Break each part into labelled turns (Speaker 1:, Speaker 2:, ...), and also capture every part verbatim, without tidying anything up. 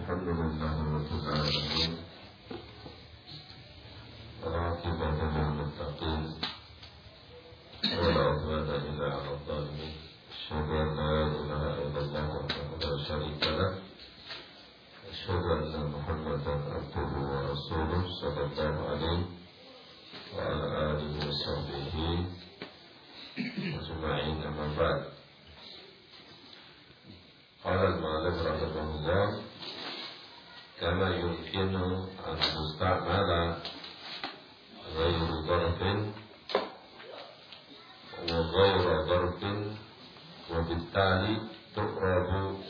Speaker 1: الحمد لله رب العالمين والعاقبة للمتقين ولا عدوان إلا على الظالمين أشهد أن لا إله إلا الله وحده لا شريك له أشهد أن محمدا عبده ورسوله صلى الله عليه وعلى آله وصحبه أجمعين أما بعد. قال المؤلف رحمه الله كما يمكن أن تستعمل غير ظرف وغير ظرف وبالتالي تقرب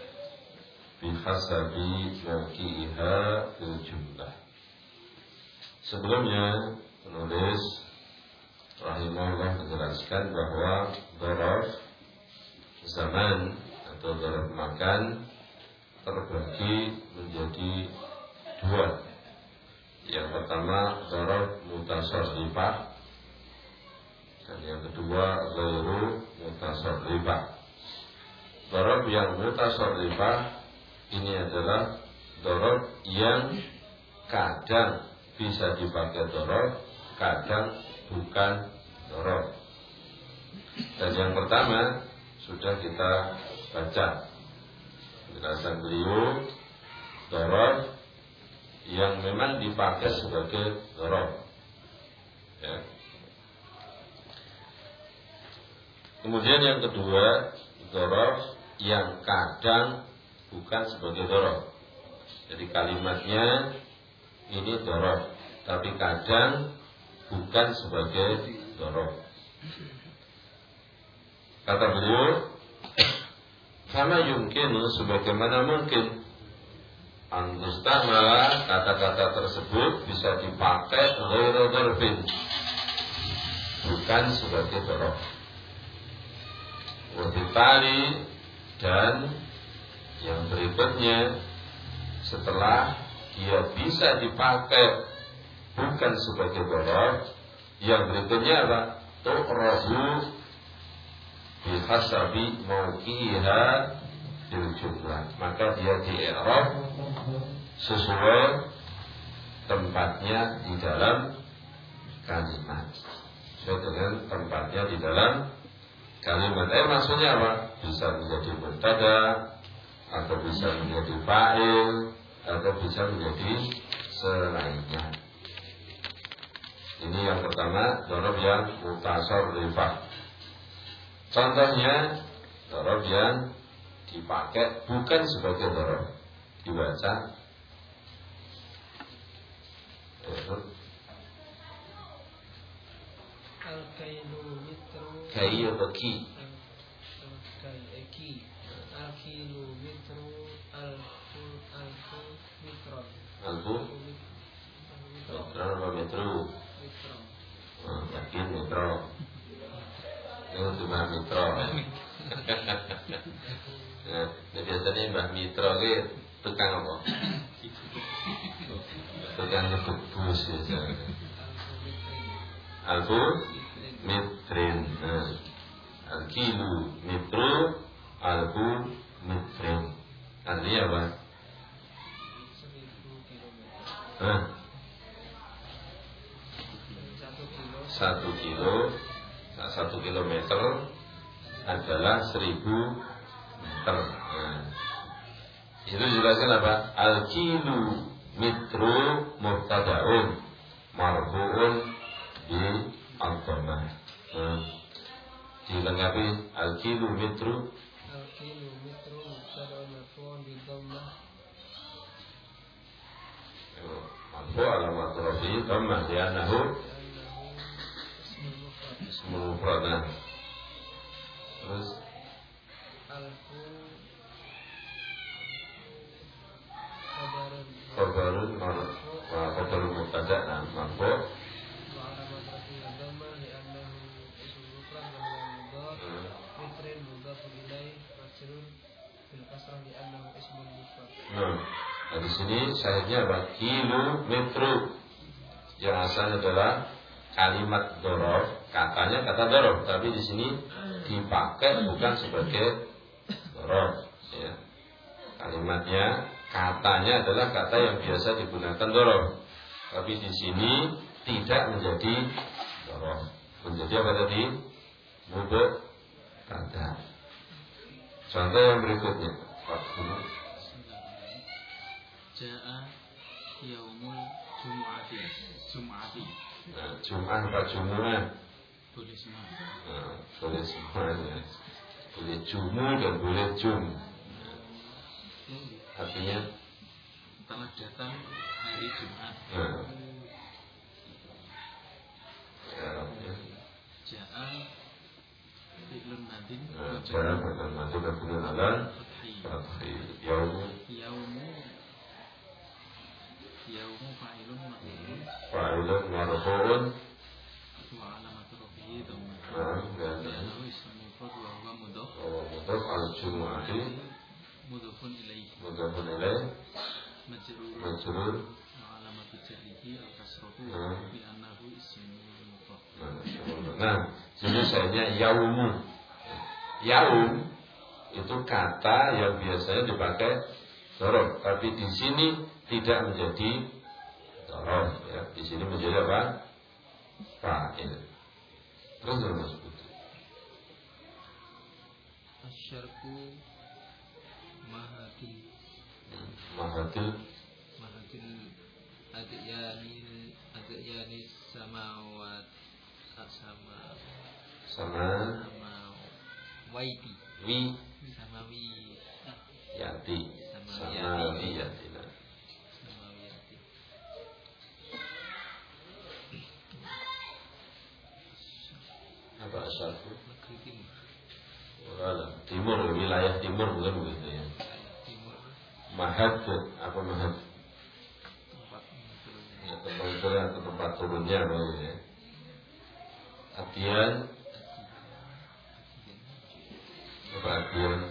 Speaker 1: بحسب موقعها في الجملة. Sebelumnya penulis rahimahullah menjelaskan bahwa dzaraf zaman atau dzaraf makan terbagi menjadi dua. Yang pertama dzaraf mutasarrifah dan yang kedua ghairu mutasarrifah. Dzaraf yang mutasarrifah ini adalah dzaraf yang kadang bisa dipakai dzaraf, kadang bukan dzaraf. Dan yang pertama sudah kita baca penjelasan beliau, dzaraf yang memang dipakai sebagai dzaraf. Ya. Kemudian yang kedua, dzaraf yang kadang bukan sebagai dzaraf. Jadi kalimatnya ini dzaraf, tapi kadang bukan sebagai dzaraf. Kata beliau, sama yumkin, sebagaimana mungkin Antustamala, kata-kata tersebut bisa dipakai ghairu dzarfin, bukan sebagai dzaraf. Wabitali, dan yang berikutnya setelah dia bisa dipakai bukan sebagai dzaraf, yang berikutnya apa? Tu'rabu bihasabi mauqiha fil jumlah, maka dia di-i'rab sesuai tempatnya di dalam kalimat, sesuai dengan tempatnya di dalam kalimat. Eh maksudnya apa? Bisa menjadi mubtada, atau bisa menjadi fa'il, atau bisa menjadi selainnya. Ini yang pertama, dzaraf yang mutasarrifah. Contohnya dzaraf yang dipakai bukan sebagai dzaraf, dibaca
Speaker 2: al-kilometru
Speaker 1: kaya beki
Speaker 2: al-kilometru al-kilometru alfu alfu mitron
Speaker 1: alfu metro apa metro oh, yakin metro ini cuma metro nah, biasanya Mbah Mitra itu tukang apa? Tukang ngebut bus biasanya. Alfu mitrin, nah, al-kilu mitru, alfu mitrin. Artinya apa? Hah? Satu kilo, satu kilometer adalah seribu meter. Nah, itu jelaskan apa? Al-kilu mitru mubtada'un marfu'un bi al-dhamah. Nah, dilengkapi al-kilu mitru
Speaker 2: al-kilu mitru mubtada'un marfu'un bi dhammah.
Speaker 1: Marfu' alamat rafi dhammah li'annahu ismul mufrad. Terus
Speaker 2: alfu
Speaker 1: khabarun marfu wa khabarun mubtada' nah marfu
Speaker 2: wa alamat rafi'i dhammah li'annahu ismul mufrad wa huwa mudhaf mitrin mudhaf ilaih majrur bil kasrah li'annahu ismul mufrad.
Speaker 1: Nah, nah di sini syahidnya apa? Kilo metro yang asalnya adalah kalimat dzaraf, katanya kata dzaraf, tapi di sini dipakai bukan sebagai dzaraf, ya. Kalimatnya Katanya adalah kata yang biasa digunakan dorof, tapi di sini tidak menjadi dorof, menjadi apa tadi? Mubah kata. Contoh yang berikutnya, Pak Guru.
Speaker 3: Ja'a yaumul jum'ati. Jum'ati.
Speaker 1: Nah, Jum'ah Pak Jum'ah.
Speaker 3: Boleh semua.
Speaker 1: Nah, boleh semuanya. Boleh jumu dan boleh jum. Artinya
Speaker 3: telah datang hari Jumat.
Speaker 1: Nah, ya,
Speaker 3: Ja'a fi'lun madin.
Speaker 1: nah, Ja'a fi'lun madin mabniun ala fathi. Yaumu
Speaker 3: Yaumu Yaumu fa'ilun maf'ulun
Speaker 1: fa'ilun marfu'un.
Speaker 3: wa alamatu rafihi dhamma.
Speaker 1: Nah, dan
Speaker 3: Li'annahu ismun mufrad wa huwa mudhaf.
Speaker 1: wa mudhaf al-jumu'ati
Speaker 3: Mudhafun ilaihi.
Speaker 1: mudhafun ilaih
Speaker 3: Majrur.
Speaker 1: majrur.
Speaker 3: Wa alamatu jarrihi al-kasratu
Speaker 1: Nah.
Speaker 3: li'annahu ismun mufrad.
Speaker 1: Nah, sini sayanya yaumu. Yaum itu kata yang biasanya dipakai dorof, tapi di sini tidak menjadi dorof. Ya, di sini menjadi apa? Fa'il. Terus terus.
Speaker 2: Asyarku mahadil
Speaker 1: Mahadil
Speaker 2: mahadil adiyani adiyani samawat sama
Speaker 1: sama
Speaker 2: sama waiti
Speaker 1: wi
Speaker 2: sama wi
Speaker 1: yati
Speaker 2: Sama
Speaker 1: sama
Speaker 2: wiyati.
Speaker 1: wiyatina.
Speaker 2: sama wiyati.
Speaker 1: Apa asalku?
Speaker 2: Negeri timur
Speaker 1: Wala, timur, wilayah timur bukan begitu ya.
Speaker 2: timur
Speaker 1: Mahad, apa mahad?
Speaker 2: tempat munculnya
Speaker 1: Ya, tempat turunnya atau tempat turunnya begitu ya. Atian, apa atian?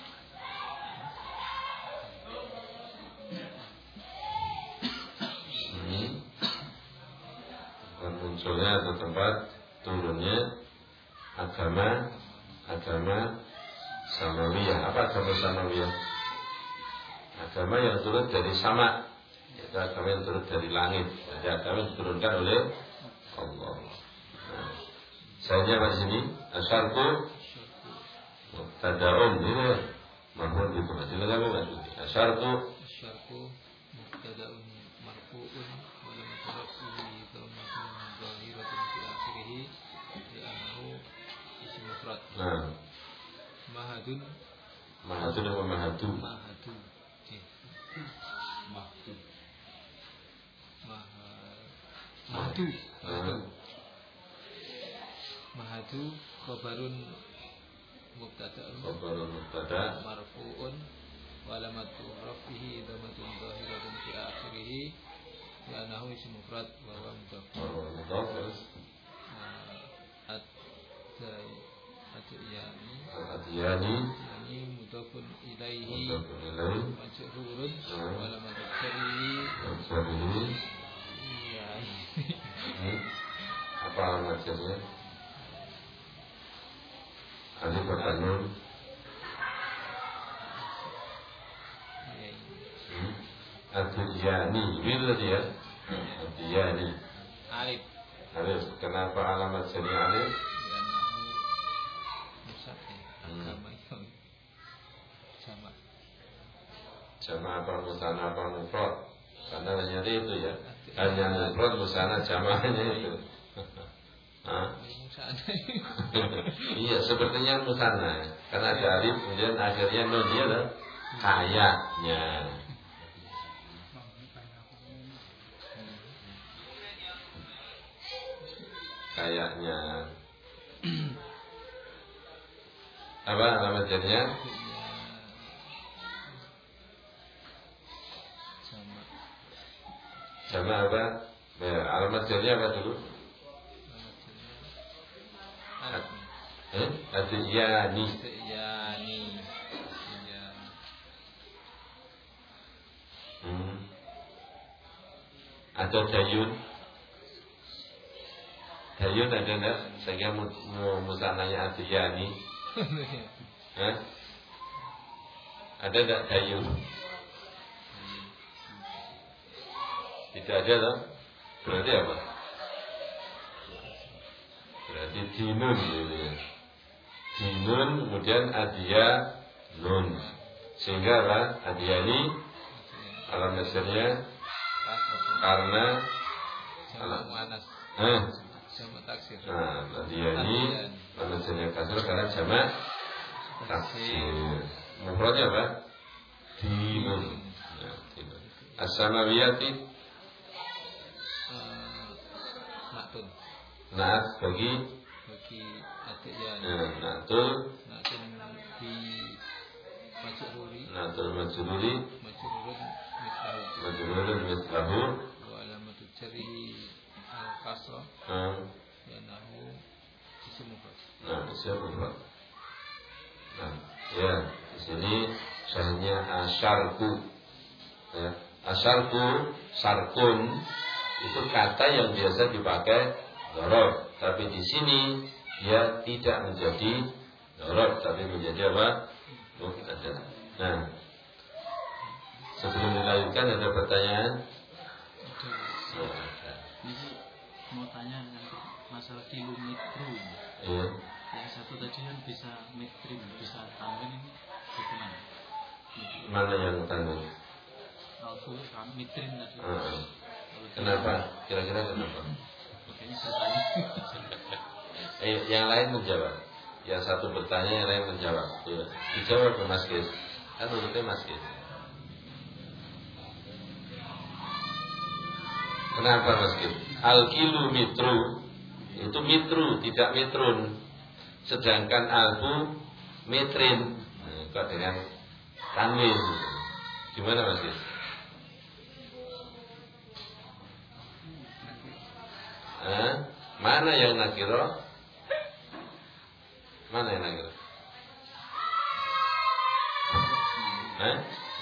Speaker 1: Hmm. Tempat munculnya atau tempat turunnya agama, agama samawiyah. Apa agama samawiyah? Agama yang turun dari sama, yaitu agama yang turun dari langit. Jadi agama yang diturunkan oleh Allah. Nah, sayanya apa di sini? Asyarku mubtada'un ini mahmud itu masih lagi maksudnya. Asyarku
Speaker 2: asyarku mubtada'un marfu'un wa lam tarfihi dhammatun zahiratun fi akhirih li'annahu ism mufrad.
Speaker 1: nah
Speaker 2: Mahadun
Speaker 1: mahadu dan mahadu.
Speaker 2: mahadu eh mahdu Maha mahdu mahdu mahadu khabarun mubtada'un
Speaker 1: Khabarun mubtada
Speaker 2: marfu'un wa alamatu rafihi dhammatun zahiratun fi akhirih li'annahu ism mufrad wa huwa mudhaf.
Speaker 1: Khabarun mudhaf terus
Speaker 2: At-yani
Speaker 1: al-adiyani
Speaker 2: yani mudhafun ilaihi
Speaker 1: mudhafun ilaih
Speaker 2: majrurun
Speaker 1: Hmm.
Speaker 2: wa alamatu jarrihi
Speaker 1: al-jarihi.
Speaker 2: iya
Speaker 1: Hmm. Apa alamatnya? Alif atau nun?
Speaker 2: iya
Speaker 1: Hmm. Adiyani, wil dia. Adiyani.
Speaker 2: alif
Speaker 1: Alif. Kenapa alamat jadi alif?
Speaker 2: li'annahu musafir
Speaker 1: Hmm.
Speaker 2: agama itu sama
Speaker 1: Jama apa musana apa mufrad? Karena hanya itu ya. Hanya mufrad musana jamanya itu. Hah?
Speaker 2: musana
Speaker 1: Iya, sepertinya musana. Karena ada alif kemudian akhirnya nun dia lah. Kayaknya. Kayaknya. Apa alamat jadinya?
Speaker 2: sama
Speaker 1: Jama apa? Ya, alamat jadinya apa dulu?
Speaker 2: alif
Speaker 1: Eh? Adiyani.
Speaker 2: yani iya
Speaker 1: Hmm. Ada dayun. Dayun ada enggak? Saya kira mu- mu- musananya adiyani. Hah? Ada enggak dayun? Tidak ada toh? Berarti apa? Berarti dinun gitu ya. Dinun kemudian adia nun. Sehingga apa? Adiani alam nasirnya karena
Speaker 4: Jamak muannas.
Speaker 1: eh
Speaker 4: Jamak taksir.
Speaker 1: nah adiani alam nasirnya kasar karena jamak taksir. Mufradnya apa? Dinun. Nah, dinun. As-samawiyati
Speaker 4: Eh, Naktun.
Speaker 1: naat bagi
Speaker 4: Bagi adik ya.
Speaker 1: eh, naatul
Speaker 4: Naktun di majruri.
Speaker 1: naatul majruri
Speaker 4: Majrurun mislahu.
Speaker 1: majrurun mislahu
Speaker 4: Wa alamatu jari al-kasra.
Speaker 1: eh,
Speaker 4: Yanahu isim mufrad.
Speaker 1: nah siapa Pak? Nah ya di sini syahnya asyarku ya. Asyarku sarkun itu kata yang biasa dipakai dhorob, tapi di sini dia tidak menjadi dhorob, tapi menjadi apa? Mubtada. Nah, sebelum dilanjutkan ada pertanyaan?
Speaker 3: Ada. Ini mau tanya nanti masalah kilometro.
Speaker 1: Iya.
Speaker 3: Yang satu tadi kan bisa metrin, bisa tanwin ini bagaimana?
Speaker 1: Mana yang tanggung?
Speaker 3: Alfu kan metrin tadi.
Speaker 1: Uh, kenapa? Kira-kira kenapa?
Speaker 3: Makanya saya tanya.
Speaker 1: Eh, yang lain menjawab. Yang satu bertanya, yang lain menjawab. Ya. Dijawab ke Mas Gis. Kan urutnya Mas Gis. Kenapa Mas Gis? Al-kilometru itu mitru, tidak metrun. Sedangkan alfu metrin. Nah, kok dengan tanwin. Gimana Mas Gis? Eh, mana yang nakiro? Mana yang nakiro? Eh?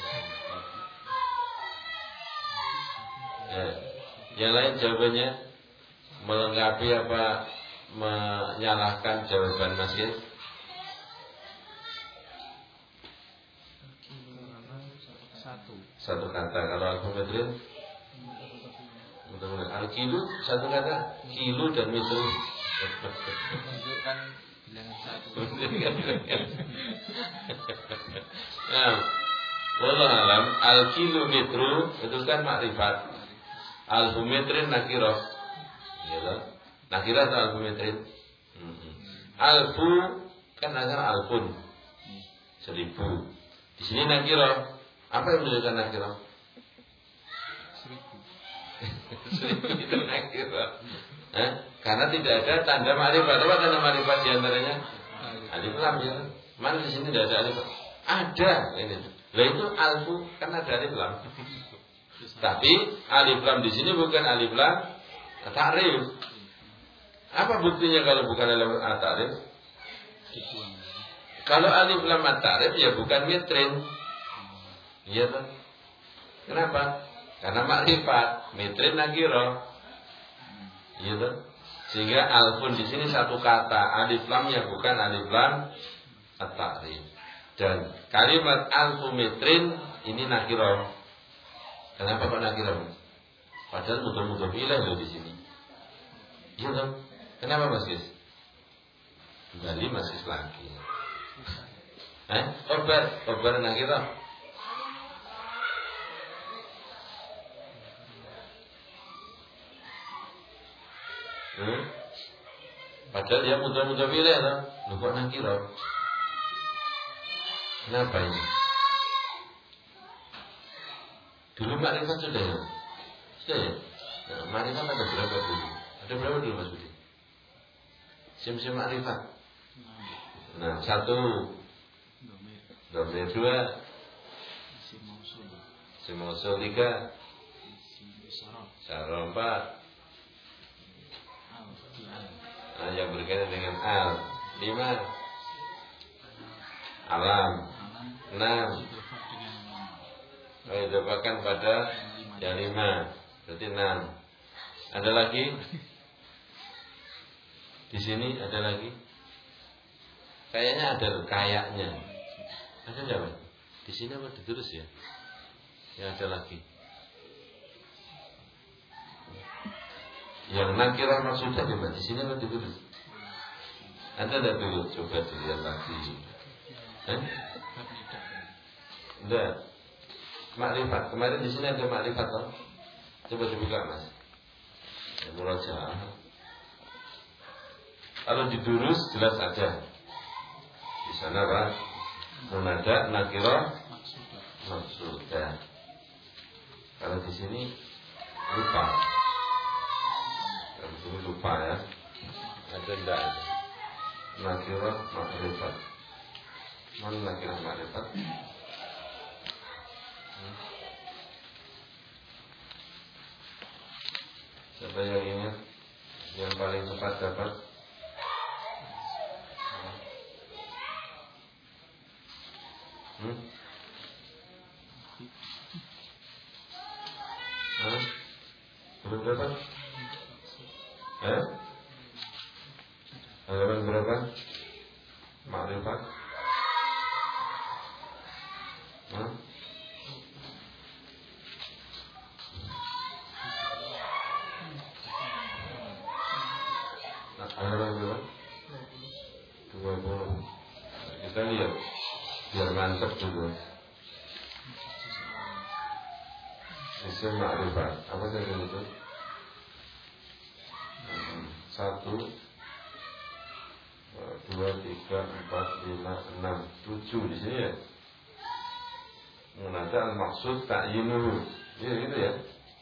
Speaker 1: Eh, yang lain jawabannya melengkapi apa menyalahkan jawaban Mas Gis?
Speaker 4: Satu.
Speaker 1: Satu kata. Kalau aku metrin, betul-betul. Al-kilo satu kata. Kilo dan metro.
Speaker 4: Menunjukkan bilangan satu.
Speaker 1: Nah, wallahu alam, al-kilometro itu kan makrifat. Al-humetrin nakirah. Gitu. Nakirah atau al-humetrin? Mm-hmm. Alfu kan nakir alfun. Seribu. Di sini nakirah. Apa yang menunjukkan nakirah?
Speaker 4: Seribu.
Speaker 1: Seribu itu nakirah. Eh? Karena tidak ada tanda makrifat. Apa tanda makrifat diantaranya? Alif lam ya. Mana di sini tidak ada alif lam? Ada ini. Lah itu alfu kan ada alif lam. Tapi alif lam di sini bukan alif lam ta'rif. Apa buktinya kalau bukan alif lam ta'rif? Kalau alif lam ta'rif ya bukan metrin. Iya kan? Kenapa? Karena makrifat, metrin nakirah. Iya kan? Sehingga alfun di sini satu kata, alif lamnya bukan alif lam at-ta'rif. Dan kalimat alfu metrin ini nakirah. Kenapa kok nakirah? Padahal mudah-mudah ilaih loh di sini. Iya kan? Kenapa Mas Gis? Kembali Mas Gis lagi. Eh? Obar, obar nakirah. Hmm? Padahal dia mudah-mudah pilih lah. Lu kok nakirah? Kenapa ini? Dulu makrifat sudah ya? Sudah ya? Nah, makrifat ada berapa dulu? Ada berapa dulu Mas Budi? Sim-sim makrifat. Nah, satu. Domir dua.
Speaker 3: Isim mausul.
Speaker 1: Sim mausul tiga.
Speaker 3: Isim isyarah.
Speaker 1: Syarah empat.
Speaker 3: Al fi'al.
Speaker 1: Nah, yang berkaitan dengan al lima. Alam
Speaker 3: Alam.
Speaker 1: enam.
Speaker 3: Idhofah dengan nama.
Speaker 1: Oh, idhofakan pada yang lima. Berarti enam. Ada lagi? Di sini ada lagi? Kayaknya ada loh, kayaknya. Ada enggak, Mas? Di sini apa ditulis ya? Yang ada lagi. Yang nakirah maksudnya di mana? Di sini apa ditulis? Ada tidak dulu? Coba dilihat lagi. Eh? Enggak. Makrifat. Kemarin di sini ada makrifat toh? Coba dibuka Mas. Ya, murajaah. Kalau didurus jelas aja. Di sana Pak. Munada, nakirah, maksudah. Kalau di sini lupa. Kalau di sini lupa ya. Ada enggak ada? Nakirah, makrifat. Mana nakirah makrifat? Hmm. Siapa yang ingat? Yang paling cepat dapat? Hmm? Hah? Belum dapat? Eh? Halaman berapa? Makrifat? Hah? Halaman berapa? dua puluh. Kita lihat biar mantap juga. Isim makrifat. Apa saja itu? Satu, dua, tiga, empat, lima, enam, tujuh di sini ya. Munada al-maksud ta'yinuhu. Iya gitu ya.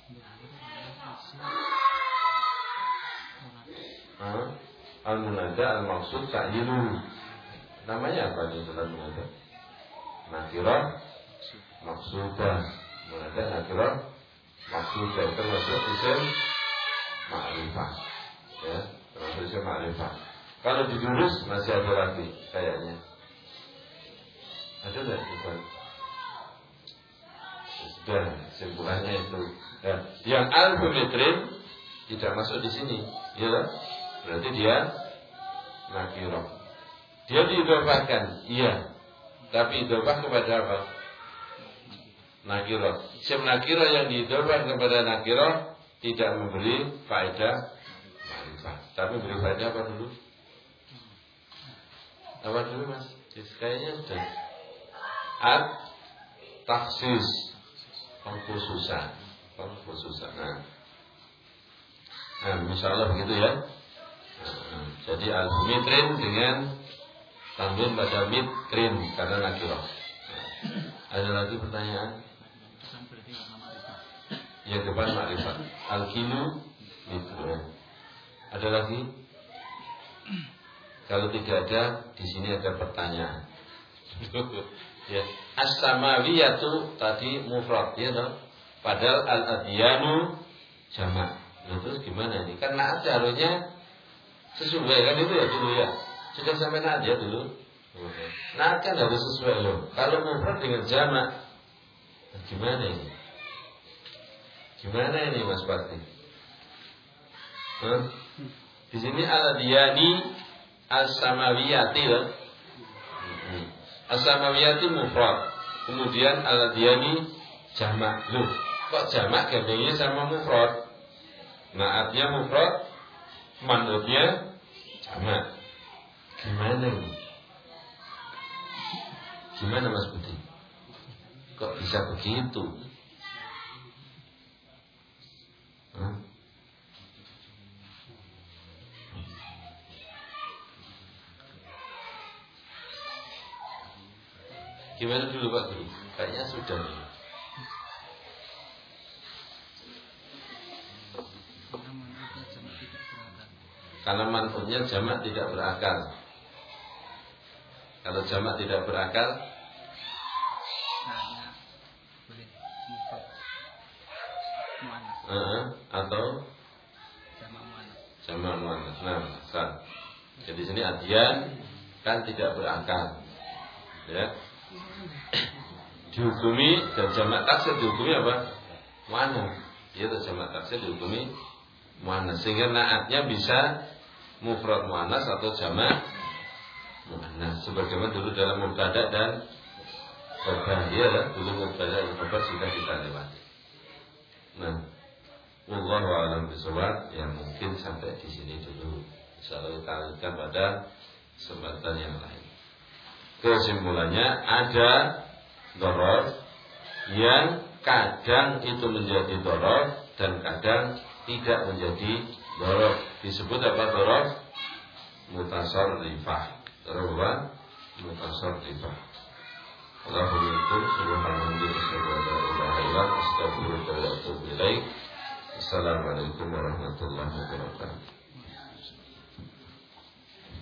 Speaker 1: Al-munada al-maksud ta'yinuhu. Namanya apa nih dalam munada? Nakirah maksudah. Munada nakirah maksudah termasuk isim ma'rifah. Ya, termasuk isim ma'rifah. Kalau didurus masih ada lagi kayaknya. Ada enggak bukan? Sudah, simpulannya itu. Ya, yang alfametrin tidak masuk di sini, ya. Berarti dia nakirah. Dia diidhofahkan, iya. Tapi idhofah kepada apa? Nakirah. Isim nakirah yang diidhofah kepada nakirah tidak memberi faedah ma'rifah. Tapi memberi faedah apa dulu? Apa dulu Mas? Kayaknya sudah. At taksis, pengkhususan, pengkhususan. Nah, nah misalnya begitu ya. Nah, jadi al-mitrin dengan tanwin pada mitrin karena nakirah. Nah, ada lagi pertanyaan? Yang depan makrifat. Al-kilu mitrin. Ada lagi? Kalau tidak ada, di sini ada pertanyaan. Ya, as-samawiyatu tadi mufrad ya toh. Padahal al-adyanu jamak. Nah, terus gimana ini? Kan naat harusnya sesuai kan itu ya dulu ya. Sudah sampai naat ya dulu. Naat kan harus sesuai loh. Kalau mufrad dengan jamak, nah, gimana ini? Gimana ini Mas Pati? Huh? Di sini al-adyani as-samawiyati ya. As-samawiyati mufrad. Kemudian al-adyani jamak. Loh, kok jamak gandengnya sama mufrad? Naatnya mufrad, manutnya jamak. Gimana ini? Gimana Mas Budi? Kok bisa begitu? Hah? Gimana dulu Pak Guru? Kayaknya sudah nih. Karena manfaatnya jamak tidak berakal. Kalau jamak tidak berakal, uh, atau jamak muannas. Nah, sah. Jadi sini adyan kan tidak berakal, ya. Dihukumi dan jamak taksir dihukumi apa? Muannas. Ya, jamak taksir dihukumi muannas. Sehingga naatnya bisa mufrad muannas atau jamak muannas. Sebagaimana dulu dalam mubtada dan khabar. Ya, dulu mubtada dan khabar sudah kita lewati. Nah, Wallahu a'lam bishawab. Yang mungkin sampai di sini dulu. Insyaallah kita lanjutkan pada kesempatan yang lain. Kesimpulannya, ada doror yang kadang itu menjadi doror dan kadang tidak menjadi doror. Disebut apa doror? Mutasarrifah. Doror apa? Mutasarrifah. Allahumma subhanahu wa ta'ala astaghfiruka wa atubu ilaik. Assalamualaikum warahmatullahi wabarakatuh.